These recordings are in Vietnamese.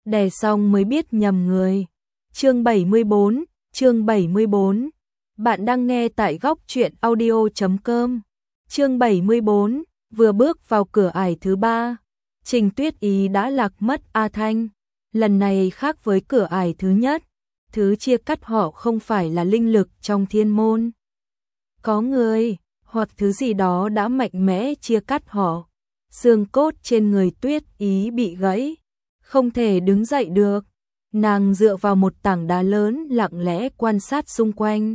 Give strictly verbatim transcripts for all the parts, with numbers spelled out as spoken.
đè xong mới biết nhầm người. Chương bảy mươi bốn, chương bảy mươi bốn. Bạn đang nghe tại góc truyện audio chấm com. Chương bảy mươi bốn, vừa bước vào cửa ải thứ ba, Trình Tuyết Ý đã lạc mất A Thanh. Lần này khác với cửa ải thứ nhất, thứ chia cắt họ không phải là linh lực trong thiên môn. Có người, hoặc thứ gì đó đã mạnh mẽ chia cắt họ. Xương cốt trên người Tuyết Ý bị gãy, không thể đứng dậy được. Nàng dựa vào một tảng đá lớn lặng lẽ quan sát xung quanh.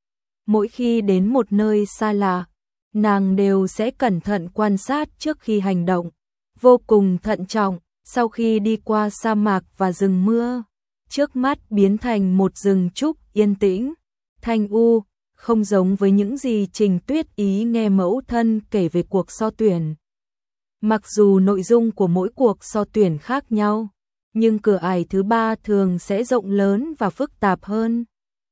Mỗi khi đến một nơi xa lạ, nàng đều sẽ cẩn thận quan sát trước khi hành động, vô cùng thận trọng. Sau khi đi qua sa mạc và rừng mưa, trước mắt biến thành một rừng trúc yên tĩnh, thanh u, không giống với những gì Trình Tuyết Ý nghe mẫu thân kể về cuộc so tuyển. Mặc dù nội dung của mỗi cuộc so tuyển khác nhau, nhưng cửa ải thứ ba thường sẽ rộng lớn và phức tạp hơn.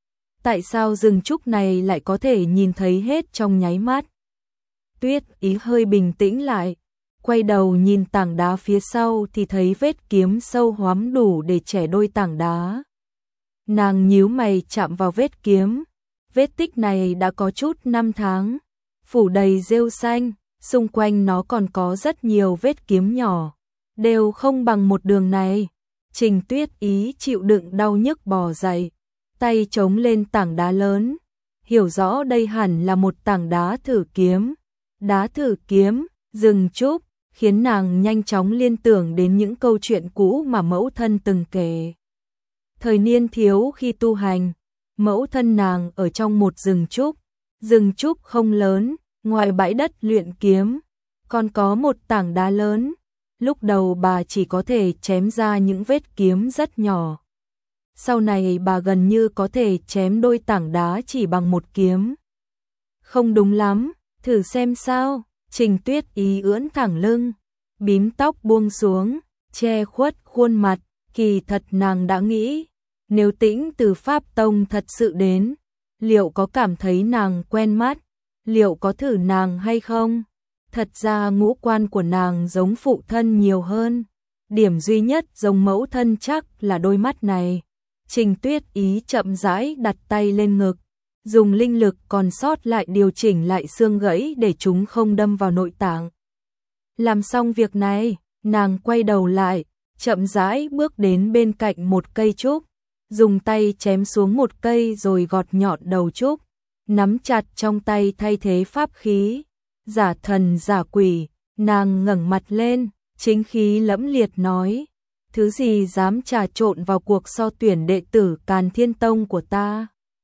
Tại sao rừng trúc này lại có thể nhìn thấy hết trong nháy mắt? Tuyết Ý hơi bình tĩnh lại, quay đầu nhìn tảng đá phía sau thì thấy vết kiếm sâu hoắm đủ để chẻ đôi tảng đá. Nàng nhíu mày chạm vào vết kiếm, vết tích này đã có chút năm tháng, phủ đầy rêu xanh, xung quanh nó còn có rất nhiều vết kiếm nhỏ, đều không bằng một đường này. Trình Tuyết Ý chịu đựng đau nhức bò dậy, tay chống lên tảng đá lớn, hiểu rõ đây hẳn là một tảng đá thử kiếm. Đá thử kiếm, rừng trúc, khiến nàng nhanh chóng liên tưởng đến những câu chuyện cũ mà mẫu thân từng kể. Thời niên thiếu khi tu hành, mẫu thân nàng ở trong một rừng trúc, rừng trúc không lớn, ngoài bãi đất luyện kiếm, còn có một tảng đá lớn. Lúc đầu bà chỉ có thể chém ra những vết kiếm rất nhỏ. Sau này bà gần như có thể chém đôi tảng đá chỉ bằng một kiếm. Không đúng lắm, thử xem sao. Trình Tuyết Ý ưỡn thẳng lưng, bím tóc buông xuống, che khuất khuôn mặt. Kỳ thật nàng đã nghĩ, nếu Tĩnh từ Pháp Tông thật sự đến, liệu có cảm thấy nàng quen mắt, liệu có thử nàng hay không? Thật ra ngũ quan của nàng giống phụ thân nhiều hơn, điểm duy nhất giống mẫu thân chắc là đôi mắt này. Trình Tuyết Ý chậm rãi đặt tay lên ngực, dùng linh lực còn sót lại điều chỉnh lại xương gãy để chúng không đâm vào nội tạng. Làm xong việc này, nàng quay đầu lại, chậm rãi bước đến bên cạnh một cây trúc, dùng tay chém xuống một cây rồi gọt nhọn đầu trúc, nắm chặt trong tay thay thế pháp khí. Giả thần giả quỷ, nàng ngẩng mặt lên, chính khí lẫm liệt nói: thứ gì dám trà trộn vào cuộc so tuyển đệ tử Càn Thiên Tông của ta?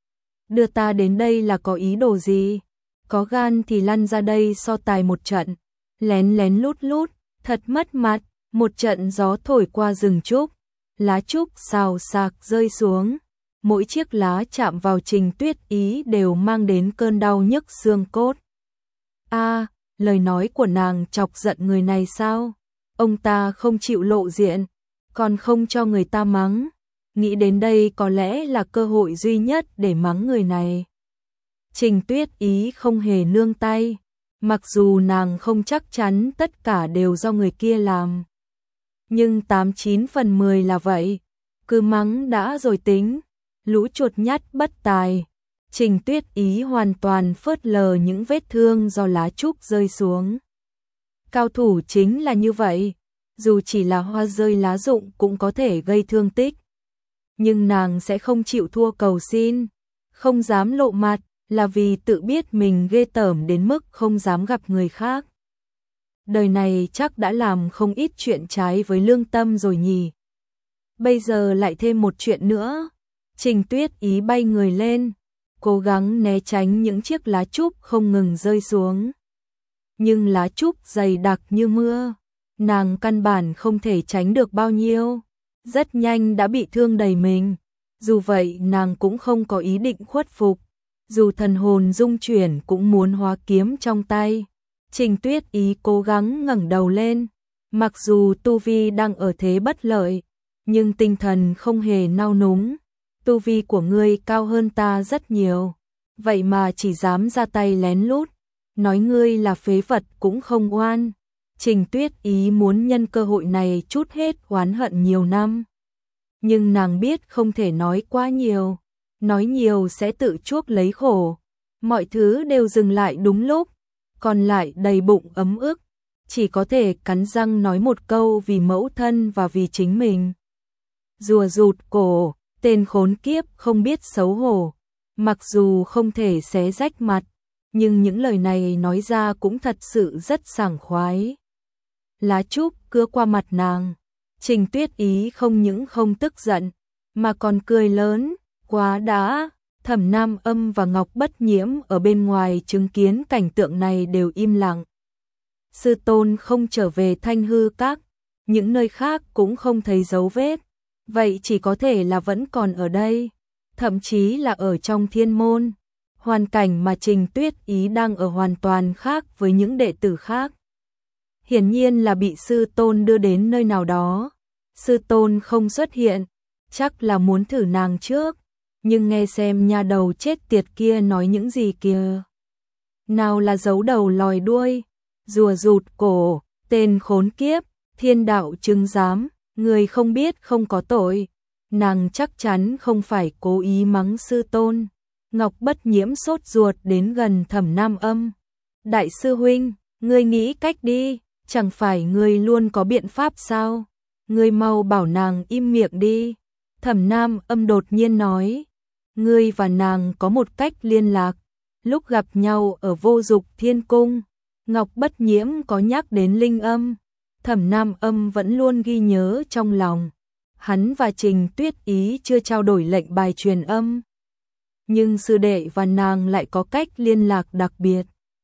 Đưa ta đến đây là có ý đồ gì? Có gan thì lăn ra đây so tài một trận. Lén lén lút lút, thật mất mặt. Một trận gió thổi qua rừng trúc, lá trúc xào xạc rơi xuống, mỗi chiếc lá chạm vào Trình Tuyết Ý đều mang đến cơn đau nhức xương cốt. A, à, lời nói của nàng chọc giận người này sao? Ông ta không chịu lộ diện, còn không cho người ta mắng. Nghĩ đến đây có lẽ là cơ hội duy nhất để mắng người này. Trình Tuyết Ý không hề nương tay, mặc dù nàng không chắc chắn tất cả đều do người kia làm. Nhưng tám chín phần mười là vậy, cứ mắng đã rồi tính, lũ chuột nhắt bất tài. Trình Tuyết Ý hoàn toàn phớt lờ những vết thương do lá trúc rơi xuống. Cao thủ chính là như vậy, dù chỉ là hoa rơi lá rụng cũng có thể gây thương tích. Nhưng nàng sẽ không chịu thua cầu xin, không dám lộ mặt, là vì tự biết mình ghê tởm đến mức không dám gặp người khác. Đời này chắc đã làm không ít chuyện trái với lương tâm rồi nhỉ. Bây giờ lại thêm một chuyện nữa. Trình Tuyết Ý bay người lên, cố gắng né tránh những chiếc lá trúc không ngừng rơi xuống. Nhưng lá trúc dày đặc như mưa, nàng căn bản không thể tránh được bao nhiêu, rất nhanh đã bị thương đầy mình. Dù vậy nàng cũng không có ý định khuất phục, dù thần hồn rung chuyển cũng muốn hóa kiếm trong tay. Trình Tuyết Ý cố gắng ngẩng đầu lên, mặc dù tu vi đang ở thế bất lợi, nhưng tinh thần không hề nao núng. Tu vi của ngươi cao hơn ta rất nhiều, vậy mà chỉ dám ra tay lén lút, nói ngươi là phế vật cũng không oan. Trình Tuyết Ý muốn nhân cơ hội này trút hết oán hận nhiều năm. nhưng nàng biết không thể nói quá nhiều, nói nhiều sẽ tự chuốc lấy khổ. Mọi thứ đều dừng lại đúng lúc, còn lại đầy bụng ấm ức, chỉ có thể cắn răng nói một câu vì mẫu thân và vì chính mình. Rùa rụt cổ, tên khốn kiếp không biết xấu hổ, mặc dù không thể xé rách mặt, nhưng những lời này nói ra cũng thật sự rất sảng khoái. Lá trúc cưa qua mặt nàng, Trình Tuyết Ý không những không tức giận, mà còn cười lớn, quá đã. Thẩm Nam Âm và Ngọc Bất Nhiễm ở bên ngoài chứng kiến cảnh tượng này đều im lặng. Sư tôn không trở về Thanh Hư Các, những nơi khác cũng không thấy dấu vết, vậy chỉ có thể là vẫn còn ở đây, thậm chí là ở trong thiên môn. Hoàn cảnh mà Trình Tuyết Ý đang ở hoàn toàn khác với những đệ tử khác. Hiển nhiên là bị sư tôn đưa đến nơi nào đó. Sư tôn không xuất hiện, chắc là muốn thử nàng trước, nhưng nghe xem nha đầu chết tiệt kia nói những gì kìa. Nào là giấu đầu lòi đuôi, rùa rụt cổ, tên khốn kiếp, thiên đạo chứng giám, người không biết không có tội. Nàng chắc chắn không phải cố ý mắng sư tôn. Ngọc Bất Nhiễm sốt ruột đến gần Thẩm Nam Âm. Đại sư huynh, ngươi nghĩ cách đi, chẳng phải ngươi luôn có biện pháp sao? Ngươi mau bảo nàng im miệng đi. Thẩm Nam Âm đột nhiên nói, ngươi và nàng có một cách liên lạc, lúc gặp nhau ở Vô Dục Thiên Cung, Ngọc Bất Nhiễm có nhắc đến linh âm. Thẩm Nam Âm vẫn luôn ghi nhớ trong lòng. Hắn và Trình Tuyết Ý chưa trao đổi lệnh bài truyền âm, nhưng sư đệ và nàng lại có cách liên lạc đặc biệt.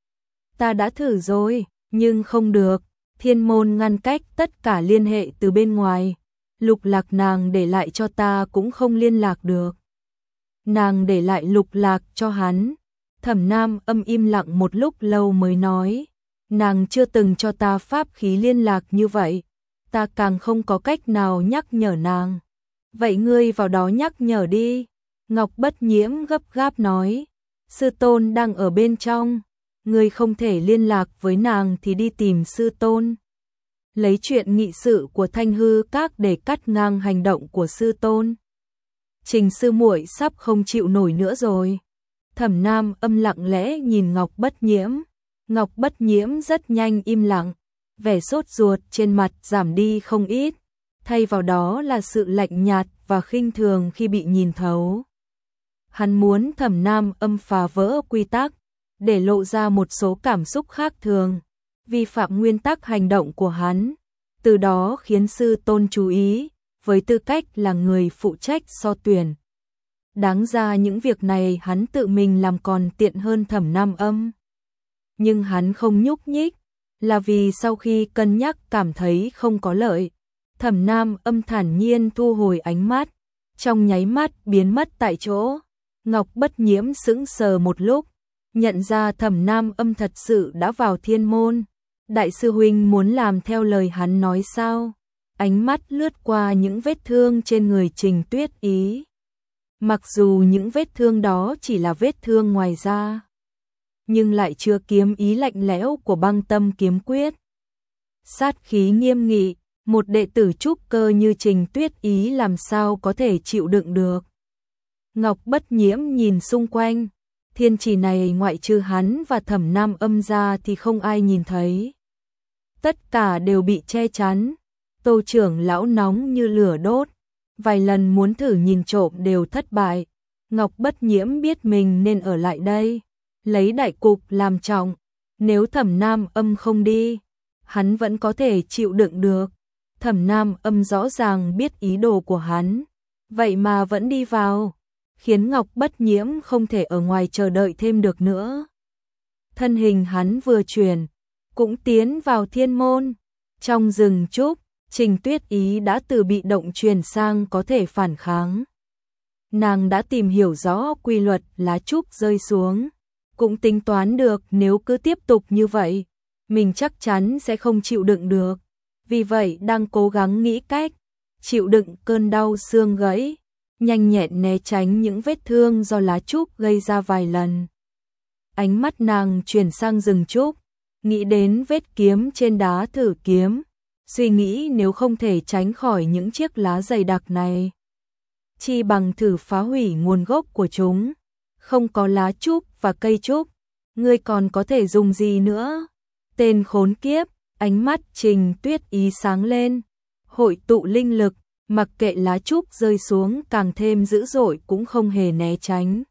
Ta đã thử rồi, nhưng không được, thiên môn ngăn cách tất cả liên hệ từ bên ngoài. Lục lạc nàng để lại cho ta cũng không liên lạc được. Nàng để lại lục lạc cho hắn. Thẩm Nam Âm im lặng một lúc lâu mới nói, nàng chưa từng cho ta pháp khí liên lạc như vậy, ta càng không có cách nào nhắc nhở nàng. Vậy ngươi vào đó nhắc nhở đi. Ngọc Bất Nhiễm gấp gáp nói, sư tôn đang ở bên trong, ngươi không thể liên lạc với nàng thì đi tìm sư tôn. Lấy chuyện nghị sự của Thanh Hư Các để cắt ngang hành động của sư tôn. Trình sư muội sắp không chịu nổi nữa rồi. Thẩm Nam Âm lặng lẽ nhìn Ngọc Bất Nhiễm. Ngọc Bất Nhiễm rất nhanh im lặng, vẻ sốt ruột trên mặt giảm đi không ít, thay vào đó là sự lạnh nhạt và khinh thường khi bị nhìn thấu. Hắn muốn Thẩm Nam Âm phá vỡ quy tắc, để lộ ra một số cảm xúc khác thường, vi phạm nguyên tắc hành động của hắn, từ đó khiến sư tôn chú ý, với tư cách là người phụ trách so tuyển. Đáng ra những việc này hắn tự mình làm còn tiện hơn Thẩm Nam Âm. Nhưng hắn không nhúc nhích, là vì sau khi cân nhắc cảm thấy không có lợi. Thẩm Nam Âm thản nhiên thu hồi ánh mắt, trong nháy mắt biến mất tại chỗ. Ngọc Bất Nhiễm sững sờ một lúc, nhận ra Thẩm Nam Âm thật sự đã vào thiên môn. Đại sư huynh muốn làm theo lời hắn nói sao? Ánh mắt lướt qua những vết thương trên người Trình Tuyết Ý. Mặc dù những vết thương đó chỉ là vết thương ngoài da, nhưng lại chứa kiếm ý lạnh lẽo của Băng Tâm Kiếm Quyết. Sát khí nghiêm nghị, một đệ tử trúc cơ như Trình Tuyết Ý làm sao có thể chịu đựng được. Ngọc Bất Nhiễm nhìn xung quanh, thiên trì này ngoại trừ hắn và Thẩm Nam Âm ra thì không ai nhìn thấy. Tất cả đều bị che chắn. Tô trưởng lão nóng như lửa đốt, vài lần muốn thử nhìn trộm đều thất bại. Ngọc Bất Nhiễm biết mình nên ở lại đây, lấy đại cục làm trọng. Nếu Thẩm Nam Âm không đi, hắn vẫn có thể chịu đựng được. Thẩm Nam Âm rõ ràng biết ý đồ của hắn, vậy mà vẫn đi vào, khiến Ngọc Bất Nhiễm không thể ở ngoài chờ đợi thêm được nữa. Thân hình hắn vừa chuyển, cũng tiến vào thiên môn. Trong rừng trúc, Trình Tuyết Ý đã từ bị động chuyển sang có thể phản kháng. Nàng đã tìm hiểu rõ quy luật lá trúc rơi xuống, cũng tính toán được nếu cứ tiếp tục như vậy, mình chắc chắn sẽ không chịu đựng được. Vì vậy đang cố gắng nghĩ cách chịu đựng cơn đau xương gãy, nhanh nhẹn né tránh những vết thương do lá trúc gây ra vài lần. Ánh mắt nàng chuyển sang rừng trúc, nghĩ đến vết kiếm trên đá thử kiếm, suy nghĩ nếu không thể tránh khỏi những chiếc lá dày đặc này, chi bằng thử phá hủy nguồn gốc của chúng. Không có lá trúc và cây trúc, ngươi còn có thể dùng gì nữa? Tên khốn kiếp, ánh mắt Trình Tuyết Ý sáng lên, hội tụ linh lực, mặc kệ lá trúc rơi xuống càng thêm dữ dội cũng không hề né tránh.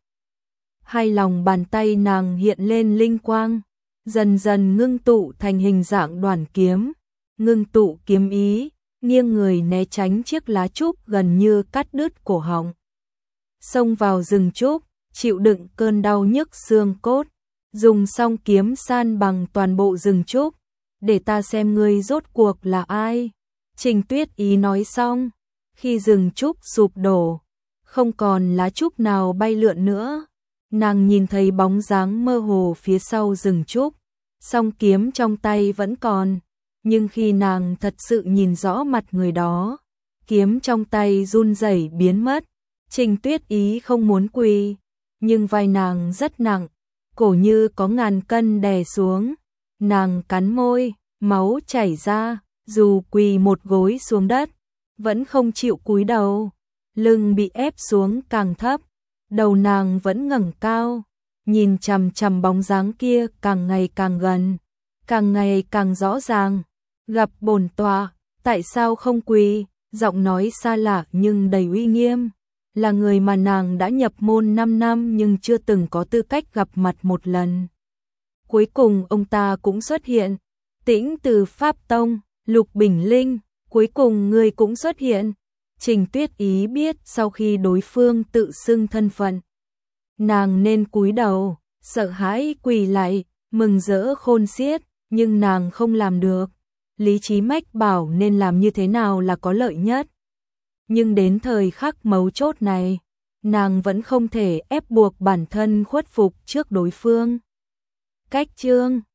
Hai lòng bàn tay nàng hiện lên linh quang, dần dần ngưng tụ thành hình dạng đoàn kiếm, ngưng tụ kiếm ý, nghiêng người né tránh chiếc lá trúc gần như cắt đứt cổ họng. Xông vào rừng trúc, chịu đựng cơn đau nhức xương cốt, dùng song kiếm san bằng toàn bộ rừng trúc, để ta xem ngươi rốt cuộc là ai. Trình Tuyết Ý nói xong, khi rừng trúc sụp đổ, không còn lá trúc nào bay lượn nữa, nàng nhìn thấy bóng dáng mơ hồ phía sau rừng trúc, song kiếm trong tay vẫn còn, nhưng khi nàng thật sự nhìn rõ mặt người đó, kiếm trong tay run rẩy biến mất. Trình Tuyết Ý không muốn quỳ, nhưng vai nàng rất nặng, cổ như có ngàn cân đè xuống, nàng cắn môi, máu chảy ra, dù quỳ một gối xuống đất, vẫn không chịu cúi đầu, lưng bị ép xuống càng thấp, đầu nàng vẫn ngẩng cao, nhìn chằm chằm bóng dáng kia càng ngày càng gần, càng ngày càng rõ ràng. Gặp bổn tọa, tại sao không quỳ? Giọng nói xa lạ nhưng đầy uy nghiêm, là người mà nàng đã nhập môn năm năm nhưng chưa từng có tư cách gặp mặt một lần. Cuối cùng ông ta cũng xuất hiện, Tĩnh từ Pháp Tông, Lục Bình Linh, cuối cùng người cũng xuất hiện. Trình Tuyết Ý biết sau khi đối phương tự xưng thân phận, nàng nên cúi đầu, sợ hãi quỳ lại, mừng rỡ khôn xiết, nhưng nàng không làm được. Lý trí mách bảo nên làm như thế nào là có lợi nhất. Nhưng đến thời khắc mấu chốt này, nàng vẫn không thể ép buộc bản thân khuất phục trước đối phương. Cách chương